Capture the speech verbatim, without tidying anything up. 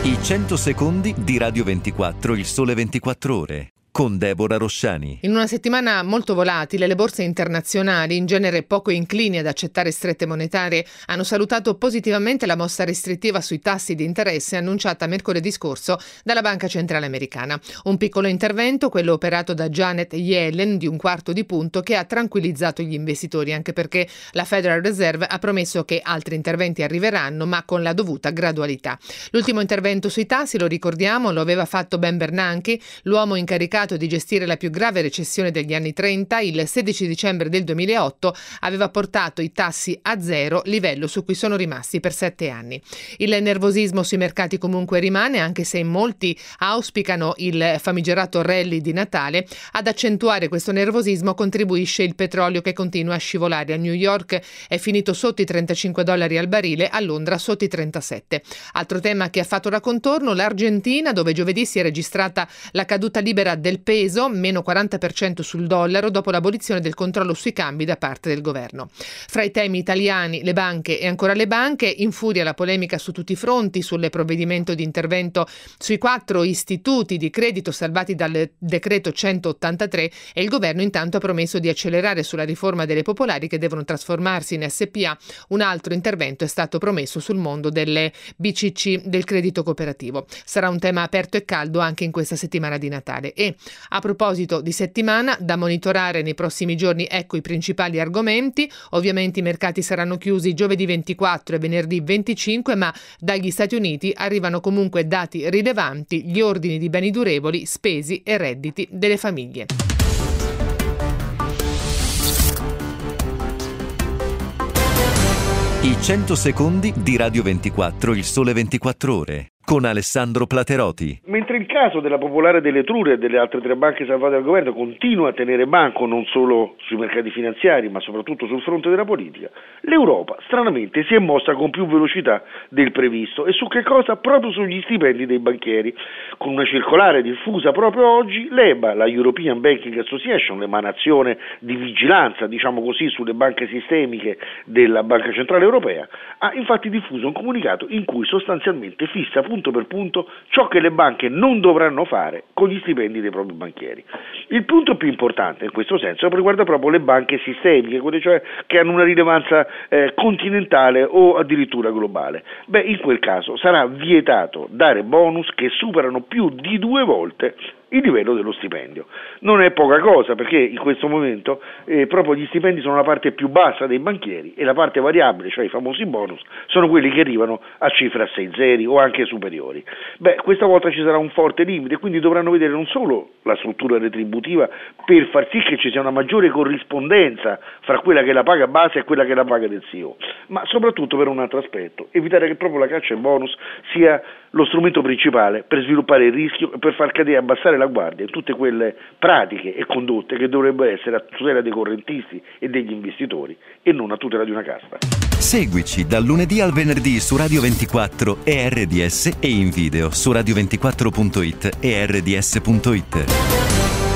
I cento secondi di Radio ventiquattro, il sole ventiquattro ore, con Deborah Rosciani. In una settimana molto volatile, le borse internazionali, in genere poco inclini ad accettare strette monetarie, hanno salutato positivamente la mossa restrittiva sui tassi di interesse annunciata mercoledì scorso dalla Banca Centrale Americana. Un piccolo intervento, quello operato da Janet Yellen, di un quarto di punto, che ha tranquillizzato gli investitori, anche perché la Federal Reserve ha promesso che altri interventi arriveranno, ma con la dovuta gradualità. L'ultimo intervento sui tassi, lo ricordiamo, lo aveva fatto Ben Bernanke, l'uomo incaricato di gestire la più grave recessione degli anni trenta. Il sedici dicembre del duemilaotto aveva portato i tassi a zero, livello su cui sono rimasti per sette anni. Il nervosismo sui mercati comunque rimane, anche se in molti auspicano il famigerato rally di Natale. Ad accentuare questo nervosismo contribuisce il petrolio, che continua a scivolare. A New York è finito sotto i trentacinque dollari al barile, a Londra sotto i trentasette. Altro tema che ha fatto da contorno, l'Argentina, dove giovedì si è registrata la caduta libera del peso, meno quaranta per cento sul dollaro, dopo l'abolizione del controllo sui cambi da parte del governo. Fra i temi italiani, le banche e ancora le banche, in furia la polemica su tutti i fronti sul provvedimento di intervento sui quattro istituti di credito salvati dal decreto centottantatré, e il governo intanto ha promesso di accelerare sulla riforma delle popolari, che devono trasformarsi in S P A. Un altro intervento è stato promesso sul mondo delle B C C, del credito cooperativo. Sarà un tema aperto e caldo anche in questa settimana di Natale. E a proposito di settimana, da monitorare nei prossimi giorni, ecco i principali argomenti. Ovviamente i mercati saranno chiusi giovedì ventiquattro e venerdì venticinque, ma dagli Stati Uniti arrivano comunque dati rilevanti, gli ordini di beni durevoli, spesi e redditi delle famiglie. I cento secondi di Radio ventiquattro, il sole ventiquattro ore, con Alessandro Plateroti. Mentre il caso della Popolare dell'Etruria e delle altre tre banche salvate dal governo continua a tenere banco non solo sui mercati finanziari, ma soprattutto sul fronte della politica, l'Europa stranamente si è mossa con più velocità del previsto. E su che cosa? Proprio sugli stipendi dei banchieri. Con una circolare diffusa proprio oggi, l'E B A, la European Banking Association, l'emanazione di vigilanza, diciamo così, sulle banche sistemiche della Banca Centrale Europea, ha infatti diffuso un comunicato in cui sostanzialmente fissa punto per punto ciò che le banche non dovranno fare con gli stipendi dei propri banchieri. Il punto più importante in questo senso riguarda proprio le banche sistemiche, quelle cioè che hanno una rilevanza eh, continentale o addirittura globale. Beh, in quel caso sarà vietato dare bonus che superano più di due volte il livello dello stipendio. Non è poca cosa, perché in questo momento eh, proprio gli stipendi sono la parte più bassa dei banchieri, e la parte variabile, cioè i famosi bonus, sono quelli che arrivano a cifre a sei zeri o anche superiori. Beh, questa volta ci sarà un forte limite, quindi dovranno vedere non solo la struttura retributiva per far sì che ci sia una maggiore corrispondenza fra quella che è la paga base e quella che è la paga del C E O, ma soprattutto per un altro aspetto: evitare che proprio la caccia ai bonus sia lo strumento principale per sviluppare il rischio e per far cadere e abbassare la guardia in tutte quelle pratiche e condotte che dovrebbero essere a tutela dei correntisti e degli investitori e non a tutela di una casta. Seguici dal lunedì al venerdì su Radio ventiquattro e R D S, e in video su radio ventiquattro punto it e R D S punto it.